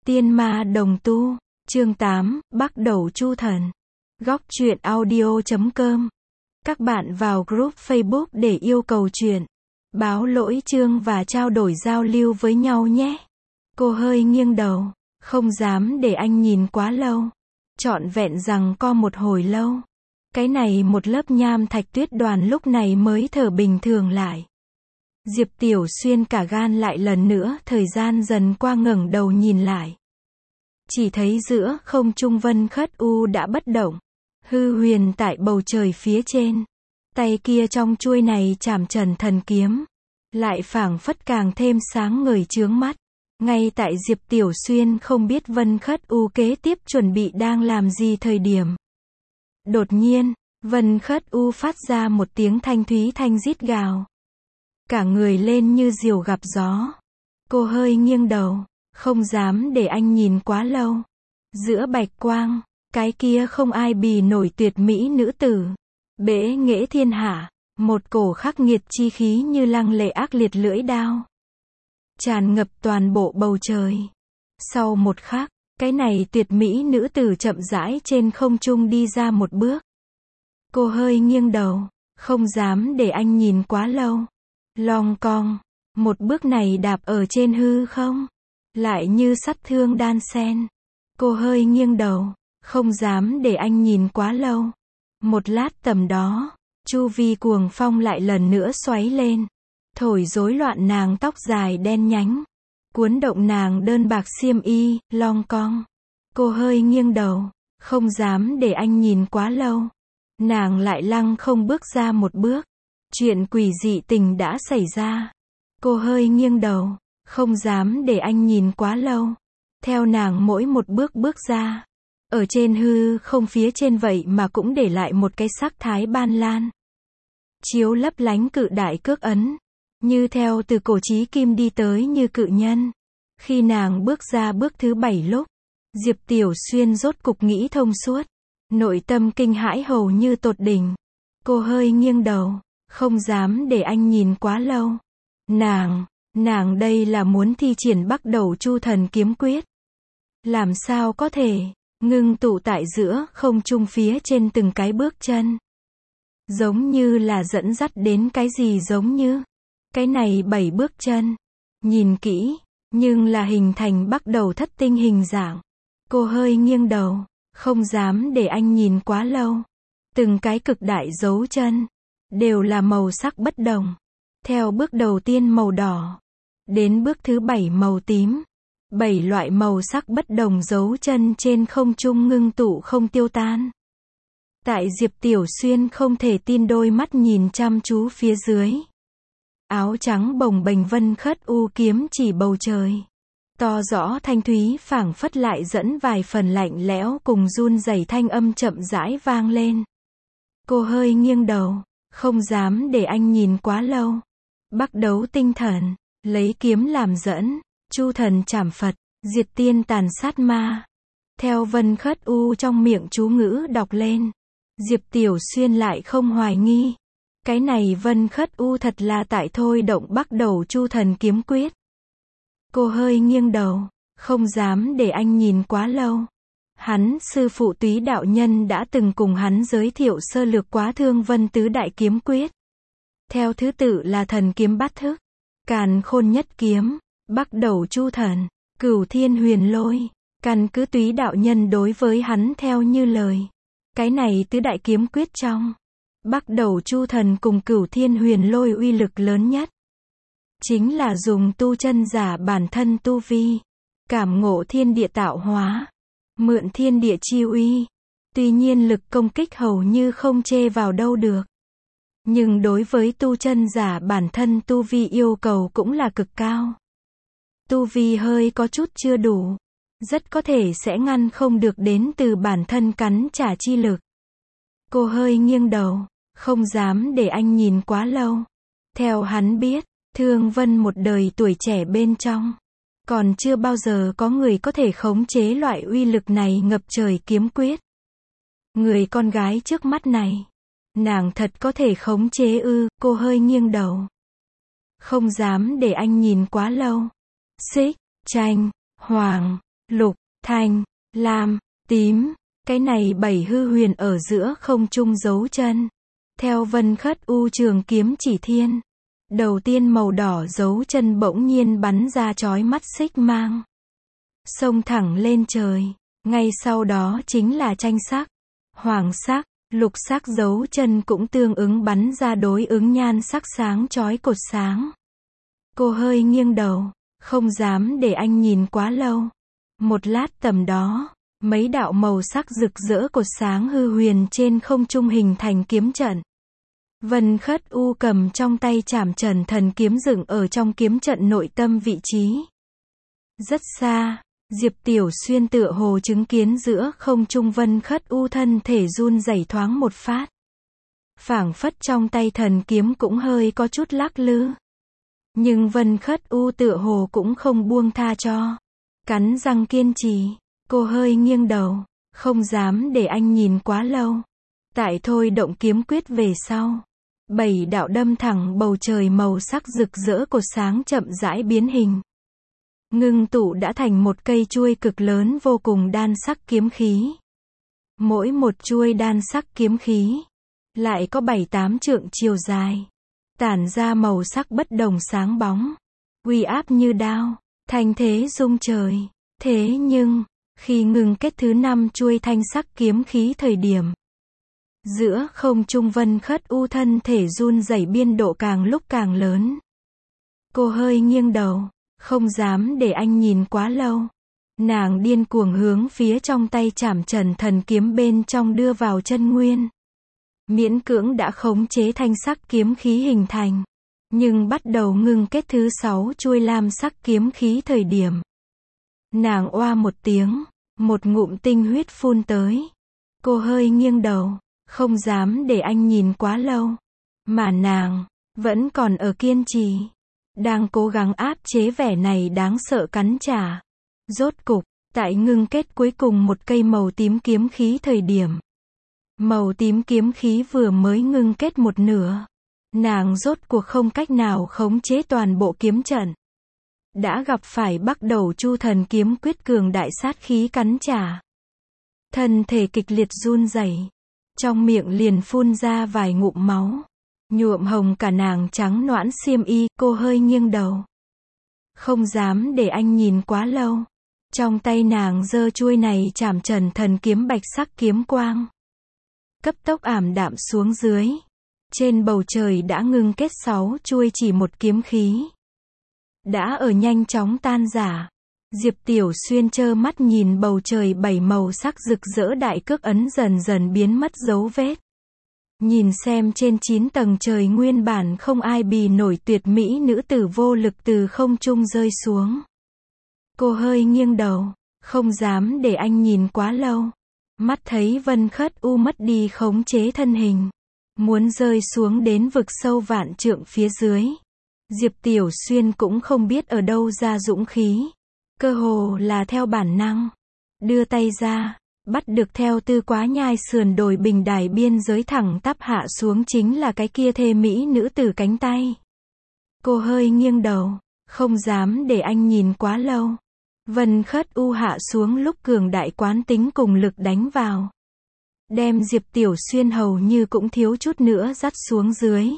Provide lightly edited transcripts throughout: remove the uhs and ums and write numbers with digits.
Tiên ma đồng tu, chương 8, Bắc Đầu Chu Thần. Góc truyện audio.com. Các bạn vào group Facebook để yêu cầu truyện, báo lỗi chương và trao đổi giao lưu với nhau nhé. Cô hơi nghiêng đầu, không dám để anh nhìn quá lâu. Trọn vẹn rằng co một hồi lâu. Cái này một lớp nham thạch tuyết đoàn lúc này mới thở bình thường lại. Diệp Tiểu Xuyên cả gan lại lần nữa, thời gian dần qua ngẩng đầu nhìn lại. Chỉ thấy giữa không trung Vân Khất U đã bất động, hư huyền tại bầu trời phía trên. Tay kia trong chuôi này chảm trần thần kiếm, lại phảng phất càng thêm sáng ngời chướng mắt. Ngay tại Diệp Tiểu Xuyên không biết Vân Khất U kế tiếp chuẩn bị đang làm gì thời điểm. Đột nhiên, Vân Khất U phát ra một tiếng thanh thúy thanh rít gào. Cả người lên như diều gặp gió. Cô hơi nghiêng đầu, không dám để anh nhìn quá lâu. Giữa bạch quang, cái kia không ai bì nổi tuyệt mỹ nữ tử. Bẽ nghễ thiên hạ, một cổ khắc nghiệt chi khí như lăng lệ ác liệt lưỡi đao. Tràn ngập toàn bộ bầu trời. Sau một khắc, cái này tuyệt mỹ nữ tử chậm rãi trên không trung đi ra một bước. Cô hơi nghiêng đầu, không dám để anh nhìn quá lâu. Long cong, một bước này đạp ở trên hư không, lại như sắt thương đan xen. Cô hơi nghiêng đầu, không dám để anh nhìn quá lâu. Một lát tầm đó, chu vi cuồng phong lại lần nữa xoáy lên, thổi rối loạn nàng tóc dài đen nhánh, cuốn động nàng đơn bạc xiêm y. Long cong, cô hơi nghiêng đầu, không dám để anh nhìn quá lâu. Nàng lại lăng không bước ra một bước. Chuyện quỷ dị tình đã xảy ra. Cô hơi nghiêng đầu, không dám để anh nhìn quá lâu. Theo nàng mỗi một bước bước ra, ở trên hư không phía trên vậy mà cũng để lại một cái sắc thái ban lan, chiếu lấp lánh cự đại cước ấn, như theo từ cổ chí kim đi tới như cự nhân. Khi nàng bước ra bước thứ 7 lúc, Diệp Tiểu Xuyên rốt cục nghĩ thông suốt, nội tâm kinh hãi hầu như tột đỉnh. Cô hơi nghiêng đầu, không dám để anh nhìn quá lâu. Nàng đây là muốn thi triển Bắc Đầu Chu Thần kiếm quyết. Làm sao có thể, ngưng tụ tại giữa không trung phía trên từng cái bước chân. Giống như là dẫn dắt đến cái gì giống như. Cái này 7 bước chân. Nhìn kỹ, nhưng là hình thành Bắc Đầu thất tinh hình dạng. Cô hơi nghiêng đầu, không dám để anh nhìn quá lâu. Từng cái cực đại dấu chân đều là màu sắc bất đồng. Theo bước đầu tiên màu đỏ, đến bước thứ 7 màu tím. 7 loại màu sắc bất đồng dấu chân trên không trung ngưng tụ không tiêu tan. Tại Diệp Tiểu Xuyên không thể tin đôi mắt nhìn chăm chú phía dưới. Áo trắng bồng bềnh Vân Khất U kiếm chỉ bầu trời. To rõ thanh thúy phảng phất lại dẫn vài phần lạnh lẽo cùng run rẩy thanh âm chậm rãi vang lên. Cô hơi nghiêng đầu, không dám để anh nhìn quá lâu. Bắc Đấu tinh thần, lấy kiếm làm dẫn, Chu thần trảm Phật, diệt tiên tàn sát ma. Theo Vân Khất U trong miệng chú ngữ đọc lên, Diệp Tiểu Xuyên lại không hoài nghi. Cái này Vân Khất U thật là tại thôi động Bắc Đầu Chu Thần kiếm quyết. Cô hơi nghiêng đầu, không dám để anh nhìn quá lâu. Hắn sư phụ Túy đạo nhân đã từng cùng hắn giới thiệu sơ lược quá Thương Vân tứ đại kiếm quyết. Theo thứ tự là thần kiếm bát thức, Càn Khôn nhất kiếm, Bắc Đầu Chu Thần, Cửu Thiên Huyền Lôi. Căn cứ Túy đạo nhân đối với hắn theo như lời, cái này tứ đại kiếm quyết trong Bắc Đầu Chu Thần cùng Cửu Thiên Huyền Lôi uy lực lớn nhất chính là dùng tu chân giả bản thân tu vi, cảm ngộ thiên địa tạo hóa, mượn thiên địa chi uy. Tuy nhiên lực công kích hầu như không chê vào đâu được. Nhưng đối với tu chân giả bản thân tu vi yêu cầu cũng là cực cao. Tu vi hơi có chút chưa đủ, rất có thể sẽ ngăn không được đến từ bản thân cắn trả chi lực. Cô hơi nghiêng đầu, không dám để anh nhìn quá lâu. Theo hắn biết, Thương Vân một đời tuổi trẻ bên trong, còn chưa bao giờ có người có thể khống chế loại uy lực này ngập trời kiếm quyết. Người con gái trước mắt này, nàng thật có thể khống chế ư? Cô hơi nghiêng đầu, không dám để anh nhìn quá lâu. Xích, tranh, hoàng, lục, thanh, lam, tím. Cái này 7 hư huyền ở giữa không trung dấu chân. Theo Vân Khất U trường kiếm chỉ thiên. Đầu tiên màu đỏ dấu chân bỗng nhiên bắn ra chói mắt xích mang. Xông thẳng lên trời. Ngay sau đó chính là tranh sắc, hoàng sắc, lục sắc dấu chân cũng tương ứng bắn ra đối ứng nhan sắc sáng chói cột sáng. Cô hơi nghiêng đầu, không dám để anh nhìn quá lâu. Một lát tầm đó, mấy đạo màu sắc rực rỡ cột sáng hư huyền trên không trung hình thành kiếm trận. Vân Khất U cầm trong tay Trảm Trần Thần kiếm dựng ở trong kiếm trận nội tâm vị trí. Rất xa, Diệp Tiểu Xuyên tựa hồ chứng kiến giữa không trung Vân Khất U thân thể run rẩy thoáng một phát. Phảng phất trong tay thần kiếm cũng hơi có chút lắc lư. Nhưng Vân Khất U tựa hồ cũng không buông tha cho. Cắn răng kiên trì, cô hơi nghiêng đầu, không dám để anh nhìn quá lâu. Tại thôi động kiếm quyết về sau. 7 đạo đâm thẳng bầu trời màu sắc rực rỡ cột sáng chậm rãi biến hình. Ngưng tụ đã thành một cây chuôi cực lớn vô cùng đan sắc kiếm khí. Mỗi một chuôi đan sắc kiếm khí lại có 7-8 trượng chiều dài, tản ra màu sắc bất đồng sáng bóng, uy áp như đao, thanh thế rung trời. Thế nhưng, khi ngưng kết thứ 5 chuôi thanh sắc kiếm khí thời điểm, giữa không trung Vân Khất U thân thể run rẩy biên độ càng lúc càng lớn. Cô hơi nghiêng đầu, không dám để anh nhìn quá lâu. Nàng điên cuồng hướng phía trong tay Trảm Trần Thần kiếm bên trong đưa vào chân nguyên. Miễn cưỡng đã khống chế thanh sắc kiếm khí hình thành. Nhưng bắt đầu ngưng kết thứ 6 chuôi lam sắc kiếm khí thời điểm. Nàng oa một tiếng, một ngụm tinh huyết phun tới. Cô hơi nghiêng đầu, không dám để anh nhìn quá lâu. Mà nàng, vẫn còn ở kiên trì. Đang cố gắng áp chế vẻ này đáng sợ cắn trả. Rốt cục, tại ngưng kết cuối cùng một cây màu tím kiếm khí thời điểm. Màu tím kiếm khí vừa mới ngưng kết một nửa. Nàng rốt cuộc không cách nào khống chế toàn bộ kiếm trận. Đã gặp phải Bắc Đầu Chu Thần kiếm quyết cường đại sát khí cắn trả. Thân thể kịch liệt run rẩy, trong miệng liền phun ra vài ngụm máu, nhuộm hồng cả nàng trắng nõn xiêm y. Cô hơi nghiêng đầu, không dám để anh nhìn quá lâu. Trong tay nàng giơ chuôi này Trảm Trần Thần kiếm bạch sắc kiếm quang, cấp tốc ảm đạm xuống dưới. Trên bầu trời đã ngưng kết 6 chuôi chỉ một kiếm khí, đã ở nhanh chóng tan rã. Diệp Tiểu Xuyên trơ mắt nhìn bầu trời 7 màu sắc rực rỡ đại cước ấn dần dần biến mất dấu vết. Nhìn xem trên 9 tầng trời nguyên bản không ai bì nổi tuyệt mỹ nữ tử vô lực từ không trung rơi xuống. Cô hơi nghiêng đầu, không dám để anh nhìn quá lâu. Mắt thấy Vân Khất U mất đi khống chế thân hình, muốn rơi xuống đến vực sâu vạn trượng phía dưới. Diệp Tiểu Xuyên cũng không biết ở đâu ra dũng khí. Cơ hồ là theo bản năng. Đưa tay ra, bắt được theo Tư Quá Nhai sườn đồi bình đài biên giới thẳng tắp hạ xuống chính là cái kia thê mỹ nữ tử cánh tay. Cô hơi nghiêng đầu, không dám để anh nhìn quá lâu. Vân Khất U hạ xuống lúc cường đại quán tính cùng lực đánh vào. Đem Diệp Tiểu Xuyên hầu như cũng thiếu chút nữa dắt xuống dưới.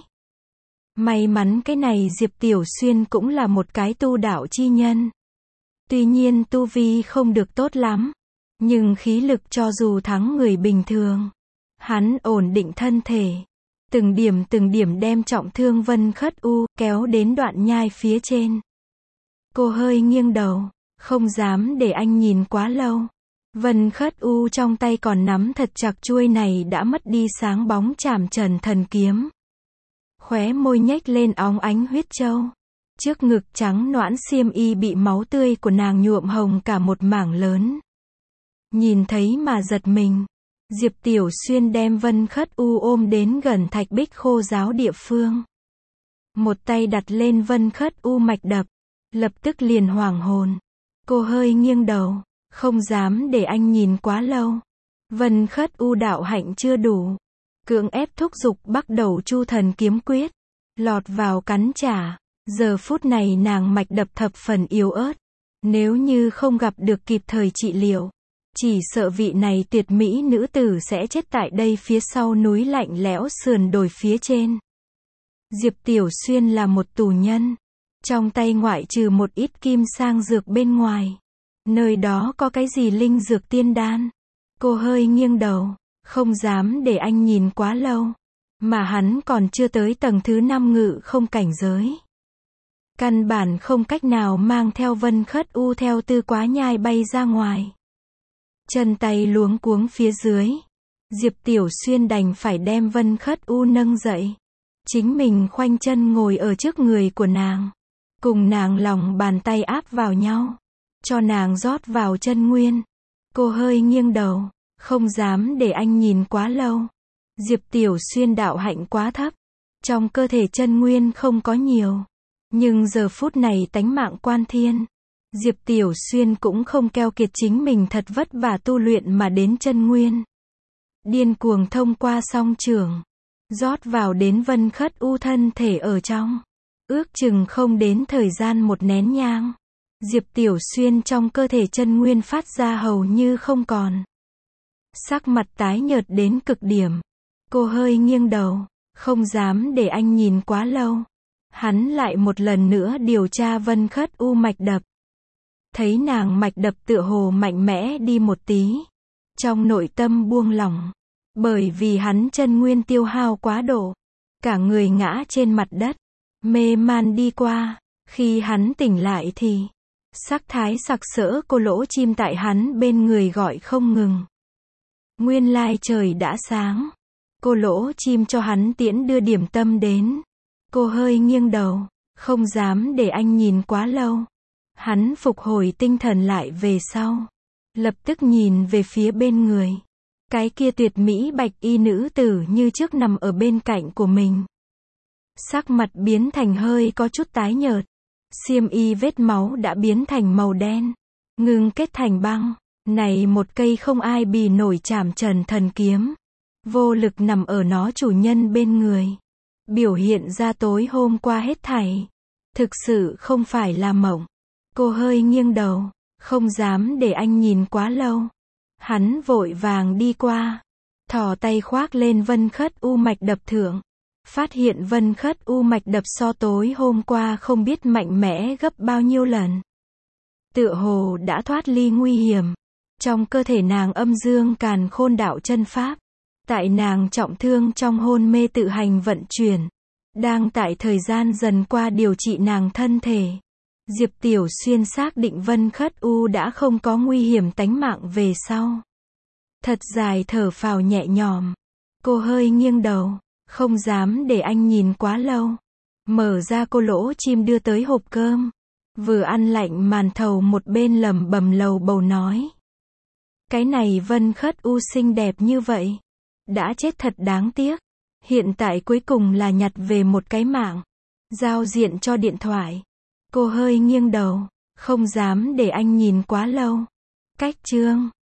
May mắn cái này Diệp Tiểu Xuyên cũng là một cái tu đạo chi nhân. Tuy nhiên tu vi không được tốt lắm, nhưng khí lực cho dù thắng người bình thường. Hắn ổn định thân thể, từng điểm đem trọng thương Vân Khất U kéo đến đoạn nhai phía trên. Cô hơi nghiêng đầu, không dám để anh nhìn quá lâu. Vân Khất U trong tay còn nắm thật chặt chuôi này đã mất đi sáng bóng Trảm Trần Thần kiếm. Khóe môi nhếch lên óng ánh huyết châu. Trước ngực trắng nõn xiêm y bị máu tươi của nàng nhuộm hồng cả một mảng lớn. Nhìn thấy mà giật mình. Diệp Tiểu Xuyên đem Vân Khất U ôm đến gần thạch bích khô giáo địa phương. Một tay đặt lên Vân Khất U mạch đập. Lập tức liền hoảng hồn. Cô hơi nghiêng đầu, không dám để anh nhìn quá lâu. Vân Khất U đạo hạnh chưa đủ. Cưỡng ép thúc giục Bắc Đầu Chu Thần kiếm quyết. Lọt vào cắn trả. Giờ phút này nàng mạch đập thập phần yếu ớt. Nếu như không gặp được kịp thời trị liệu, chỉ sợ vị này tuyệt mỹ nữ tử sẽ chết tại đây phía sau núi lạnh lẽo sườn đồi phía trên. Diệp Tiểu Xuyên là một tù nhân. Trong tay ngoại trừ một ít kim sang dược bên ngoài. Nơi đó có cái gì linh dược tiên đan. Cô hơi nghiêng đầu, không dám để anh nhìn quá lâu. Mà hắn còn chưa tới tầng thứ 5 ngự không cảnh giới. Căn bản không cách nào mang theo Vân Khất U theo Tư Quá Nhai bay ra ngoài. Chân tay luống cuống phía dưới. Diệp Tiểu Xuyên đành phải đem Vân Khất U nâng dậy. Chính mình khoanh chân ngồi ở trước người của nàng. Cùng nàng lòng bàn tay áp vào nhau. Cho nàng rót vào chân nguyên. Cô hơi nghiêng đầu, không dám để anh nhìn quá lâu. Diệp Tiểu Xuyên đạo hạnh quá thấp. Trong cơ thể chân nguyên không có nhiều. Nhưng giờ phút này tánh mạng quan thiên. Diệp Tiểu Xuyên cũng không keo kiệt chính mình thật vất vả tu luyện mà đến chân nguyên. Điên cuồng thông qua song trưởng. Rót vào đến Vân Khất U thân thể ở trong. Ước chừng không đến thời gian một nén nhang. Diệp Tiểu Xuyên trong cơ thể chân nguyên phát ra hầu như không còn. Sắc mặt tái nhợt đến cực điểm. Cô hơi nghiêng đầu, không dám để anh nhìn quá lâu. Hắn lại một lần nữa điều tra Vân Khất U mạch đập. Thấy nàng mạch đập tựa hồ mạnh mẽ đi một tí. Trong nội tâm buông lỏng. Bởi vì hắn chân nguyên tiêu hao quá độ. Cả người ngã trên mặt đất. Mê man đi qua. Khi hắn tỉnh lại thì sắc thái sặc sỡ cô lỗ chim tại hắn bên người gọi không ngừng. Nguyên lai trời đã sáng. Cô lỗ chim cho hắn tiễn đưa điểm tâm đến. Cô hơi nghiêng đầu, không dám để anh nhìn quá lâu. Hắn phục hồi tinh thần lại về sau. Lập tức nhìn về phía bên người. Cái kia tuyệt mỹ bạch y nữ tử như trước nằm ở bên cạnh của mình. Sắc mặt biến thành hơi có chút tái nhợt. Xiêm y vết máu đã biến thành màu đen. Ngưng kết thành băng. Này một cây không ai bì nổi chảm trần thần kiếm. Vô lực nằm ở nó chủ nhân bên người. Biểu hiện ra tối hôm qua hết thảy. Thực sự không phải là mộng. Cô hơi nghiêng đầu. Không dám để anh nhìn quá lâu. Hắn vội vàng đi qua. Thò tay khoác lên Vân Khất U mạch đập thượng. Phát hiện Vân Khất U mạch đập so tối hôm qua không biết mạnh mẽ gấp bao nhiêu lần. Tựa hồ đã thoát ly nguy hiểm. Trong cơ thể nàng âm dương càn khôn đạo chân pháp. Tại nàng trọng thương trong hôn mê tự hành vận chuyển. Đang tại thời gian dần qua điều trị nàng thân thể. Diệp Tiểu Xuyên xác định Vân Khất U đã không có nguy hiểm tánh mạng về sau. Thật dài thở phào nhẹ nhõm. Cô hơi nghiêng đầu, không dám để anh nhìn quá lâu. Mở ra cô lỗ chim đưa tới hộp cơm. Vừa ăn lạnh màn thầu một bên lẩm bẩm lầu bầu nói. Cái này Vân Khất U xinh đẹp như vậy. Đã chết thật đáng tiếc. Hiện tại cuối cùng là nhặt về một cái mạng. Giao diện cho điện thoại. Cô hơi nghiêng đầu, không dám để anh nhìn quá lâu. Cách chương